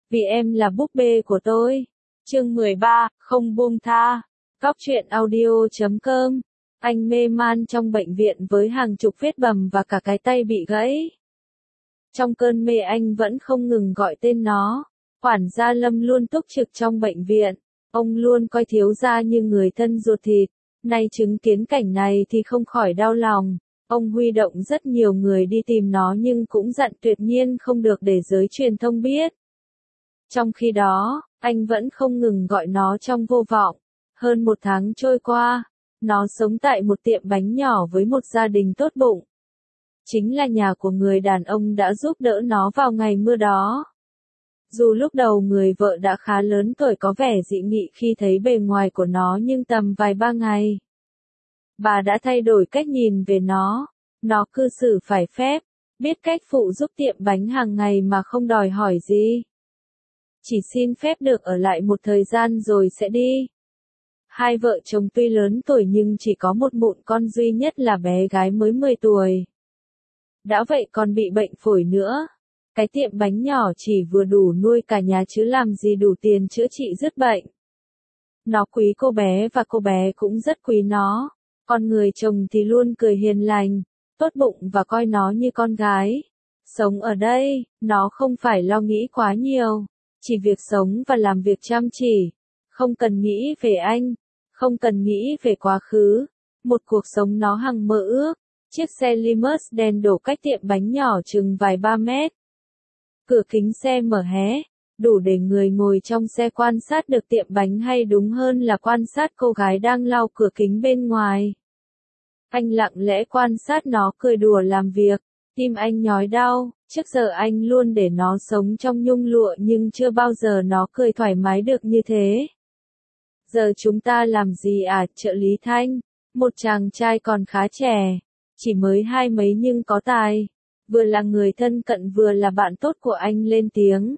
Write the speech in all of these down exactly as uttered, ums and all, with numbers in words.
Vì em là búp bê của tôi. Chương mười ba, không buông tha. Cóc truyện audio chấm com. Anh mê man trong bệnh viện với hàng chục vết bầm và cả cái tay bị gãy. Trong cơn mê anh vẫn không ngừng gọi tên nó. Quản gia Lâm luôn túc trực trong bệnh viện. Ông luôn coi thiếu gia như người thân ruột thịt. Nay chứng kiến cảnh này thì không khỏi đau lòng. Ông huy động rất nhiều người đi tìm nó nhưng cũng dặn tuyệt nhiên không được để giới truyền thông biết. Trong khi đó, anh vẫn không ngừng gọi nó trong vô vọng. Hơn một tháng trôi qua, nó sống tại một tiệm bánh nhỏ với một gia đình tốt bụng. Chính là nhà của người đàn ông đã giúp đỡ nó vào ngày mưa đó. Dù lúc đầu người vợ đã khá lớn tuổi có vẻ dị nghị khi thấy bề ngoài của nó nhưng tầm vài ba ngày, bà đã thay đổi cách nhìn về nó. Nó cư xử phải phép, biết cách phụ giúp tiệm bánh hàng ngày mà không đòi hỏi gì. Chỉ xin phép được ở lại một thời gian rồi sẽ đi. Hai vợ chồng tuy lớn tuổi nhưng chỉ có một mụn con duy nhất là bé gái mới mười tuổi. Đã vậy còn bị bệnh phổi nữa. Cái tiệm bánh nhỏ chỉ vừa đủ nuôi cả nhà chứ làm gì đủ tiền chữa trị dứt bệnh. Nó quý cô bé và cô bé cũng rất quý nó. Còn người chồng thì luôn cười hiền lành, tốt bụng và coi nó như con gái. Sống ở đây, nó không phải lo nghĩ quá nhiều. Chỉ việc sống và làm việc chăm chỉ. Không cần nghĩ về anh. Không cần nghĩ về quá khứ. Một cuộc sống nó hằng mơ ước. Chiếc xe Limus đen đổ cách tiệm bánh nhỏ chừng vài ba mét. Cửa kính xe mở hé. Đủ để người ngồi trong xe quan sát được tiệm bánh hay đúng hơn là quan sát cô gái đang lau cửa kính bên ngoài. Anh lặng lẽ quan sát nó cười đùa làm việc. Tim anh nhói đau. Trước giờ anh luôn để nó sống trong nhung lụa nhưng chưa bao giờ nó cười thoải mái được như thế. Giờ chúng ta làm gì à, trợ lý Thanh? Một chàng trai còn khá trẻ. Chỉ mới hai mấy nhưng có tài. Vừa là người thân cận vừa là bạn tốt của anh lên tiếng.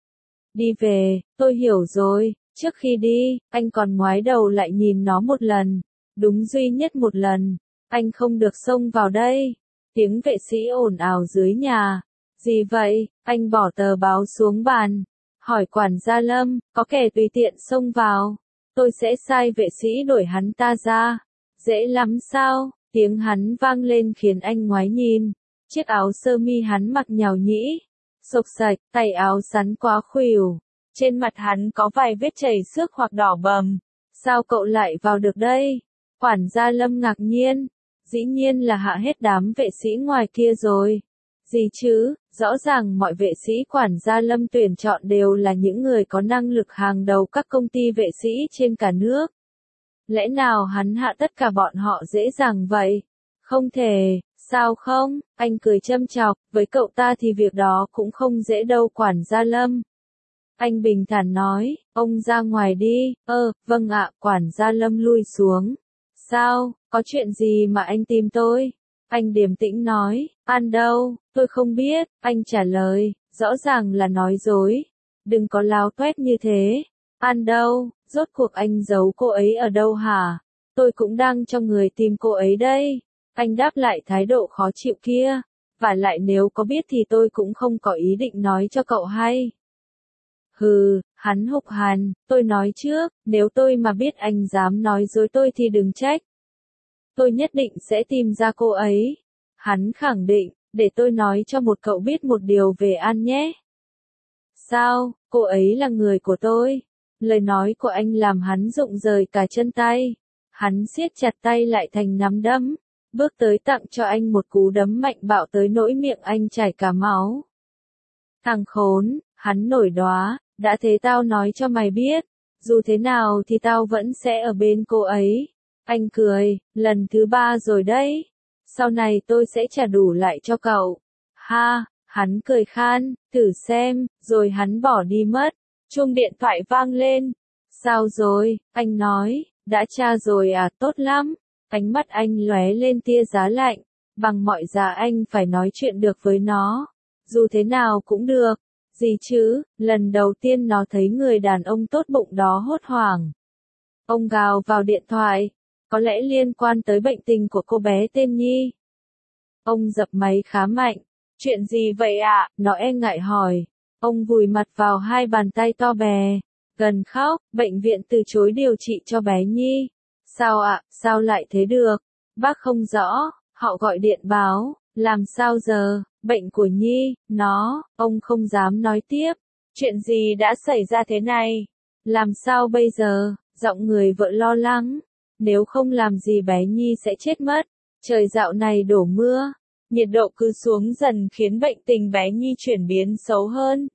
Đi về, tôi hiểu rồi. Trước khi đi, anh còn ngoái đầu lại nhìn nó một lần. Đúng duy nhất một lần. Anh không được xông vào đây. Tiếng vệ sĩ ồn ào dưới nhà. Gì vậy? Anh bỏ tờ báo xuống bàn. Hỏi quản gia Lâm, có kẻ tùy tiện xông vào. Tôi sẽ sai vệ sĩ đuổi hắn ta ra. Dễ lắm sao? Tiếng hắn vang lên khiến anh ngoái nhìn. Chiếc áo sơ mi hắn mặc nhàu nhĩ, xộc xạch, tay áo sắn quá khuỷu. Trên mặt hắn có vài vết chảy xước hoặc đỏ bầm. Sao cậu lại vào được đây? Quản gia Lâm ngạc nhiên. Dĩ nhiên là hạ hết đám vệ sĩ ngoài kia rồi. Gì chứ, rõ ràng mọi vệ sĩ quản gia Lâm tuyển chọn đều là những người có năng lực hàng đầu các công ty vệ sĩ trên cả nước. Lẽ nào hắn hạ tất cả bọn họ dễ dàng vậy? Không thể, sao không? Anh cười châm chọc, với cậu ta thì việc đó cũng không dễ đâu quản gia Lâm. Anh bình thản nói, ông ra ngoài đi. Ơ, vâng ạ, quản gia Lâm lui xuống. Sao, có chuyện gì mà anh tìm tôi? Anh điềm tĩnh nói, An đâu, tôi không biết, anh trả lời, rõ ràng là nói dối. Đừng có láo toét như thế. An đâu, rốt cuộc anh giấu cô ấy ở đâu hả? Tôi cũng đang cho người tìm cô ấy đây. Anh đáp lại thái độ khó chịu kia. Và lại nếu có biết thì tôi cũng không có ý định nói cho cậu hay. Hừ, hắn hục hàn, tôi nói trước, nếu tôi mà biết anh dám nói dối tôi thì đừng trách. Tôi nhất định sẽ tìm ra cô ấy. Hắn khẳng định, để tôi nói cho một cậu biết một điều về An nhé. Sao, cô ấy là người của tôi. Lời nói của anh làm hắn rụng rời cả chân tay. Hắn siết chặt tay lại thành nắm đấm. Bước tới tặng cho anh một cú đấm mạnh bạo tới nỗi miệng anh chảy cả máu. Thằng khốn, hắn nổi đoá, đã thế tao nói cho mày biết. Dù thế nào thì tao vẫn sẽ ở bên cô ấy. Anh cười, lần thứ ba rồi đấy. Sau này tôi sẽ trả đủ lại cho cậu. Ha, hắn cười khan, thử xem, rồi hắn bỏ đi mất. Chuông điện thoại vang lên. Sao rồi, anh nói, đã tra rồi à, tốt lắm. Ánh mắt anh lóe lên tia giá lạnh. Bằng mọi giá anh phải nói chuyện được với nó. Dù thế nào cũng được. Gì chứ, lần đầu tiên nó thấy người đàn ông tốt bụng đó hốt hoảng. Ông gào vào điện thoại. Có lẽ liên quan tới bệnh tình của cô bé tên Nhi. Ông dập máy khá mạnh. Chuyện gì vậy ạ? Nó e ngại hỏi. Ông vùi mặt vào hai bàn tay to bè, gần khóc. Bệnh viện từ chối điều trị cho bé Nhi. Sao ạ, sao lại thế được? Bác không rõ, họ gọi điện báo, làm sao giờ, bệnh của Nhi, nó, ông không dám nói tiếp. Chuyện gì đã xảy ra thế này? Làm sao bây giờ? Giọng người vợ lo lắng. Nếu không làm gì bé Nhi sẽ chết mất. Trời dạo này đổ mưa, nhiệt độ cứ xuống dần khiến bệnh tình bé Nhi chuyển biến xấu hơn.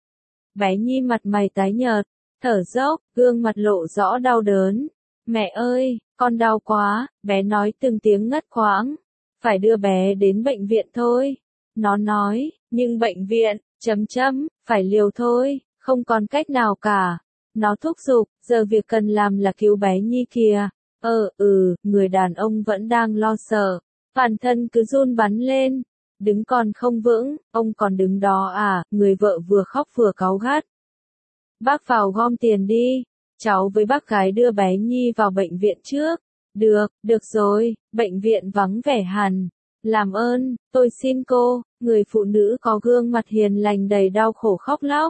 Bé Nhi mặt mày tái nhợt, thở dốc, gương mặt lộ rõ đau đớn. Mẹ ơi, con đau quá, bé nói từng tiếng ngắt quãng. Phải đưa bé đến bệnh viện thôi. Nó nói, nhưng bệnh viện, chấm chấm, phải liều thôi, không còn cách nào cả. Nó thúc giục, giờ việc cần làm là cứu bé Nhi kìa. Ờ, ừ, người đàn ông vẫn đang lo sợ. Bản thân cứ run bắn lên. Đứng còn không vững, ông còn đứng đó à, người vợ vừa khóc vừa cáu gắt. Bác vào gom tiền đi. Cháu với bác gái đưa bé Nhi vào bệnh viện trước. Được, được rồi, bệnh viện vắng vẻ hẳn. Làm ơn, tôi xin cô, người phụ nữ có gương mặt hiền lành đầy đau khổ khóc lóc.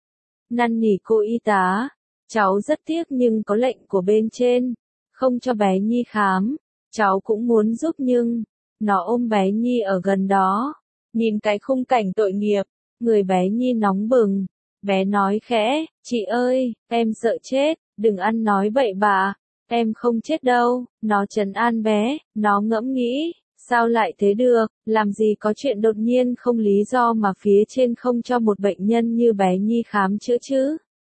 Năn nỉ cô y tá, cháu rất tiếc nhưng có lệnh của bên trên, không cho bé Nhi khám. Cháu cũng muốn giúp nhưng, nó ôm bé Nhi ở gần đó, nhìn cái khung cảnh tội nghiệp, người bé Nhi nóng bừng. Bé nói khẽ, chị ơi, em sợ chết, đừng ăn nói bậy bạ, em không chết đâu. Nó trấn an bé, nó ngẫm nghĩ, sao lại thế được, làm gì có chuyện đột nhiên không lý do mà phía trên không cho một bệnh nhân như bé Nhi khám chữa chứ.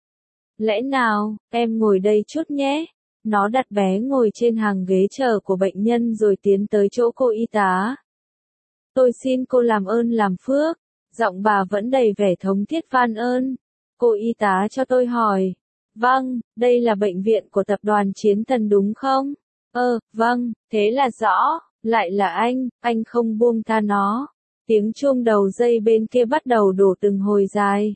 Lẽ nào, em ngồi đây chút nhé. Nó đặt bé ngồi trên hàng ghế chờ của bệnh nhân rồi tiến tới chỗ cô y tá. Tôi xin cô làm ơn làm phước. Giọng bà vẫn đầy vẻ thống thiết van ơn. Cô y tá cho tôi hỏi. Vâng, đây là bệnh viện của tập đoàn Chiến Thần đúng không? Ơ, vâng, thế là rõ. Lại là anh, anh không buông tha nó. Tiếng chuông đầu dây bên kia bắt đầu đổ từng hồi dài.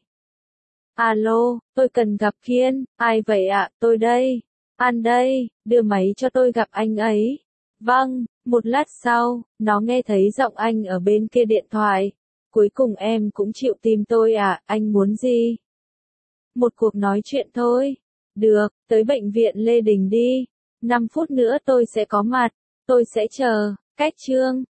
Alo, tôi cần gặp Kiên. Ai vậy ạ, tôi đây. An đây, đưa máy cho tôi gặp anh ấy. Vâng, một lát sau, nó nghe thấy giọng anh ở bên kia điện thoại. Cuối cùng em cũng chịu tìm tôi à, anh muốn gì? Một cuộc nói chuyện thôi. Được, tới bệnh viện Lê Đình đi. năm phút nữa tôi sẽ có mặt. Tôi sẽ chờ. Cách chương.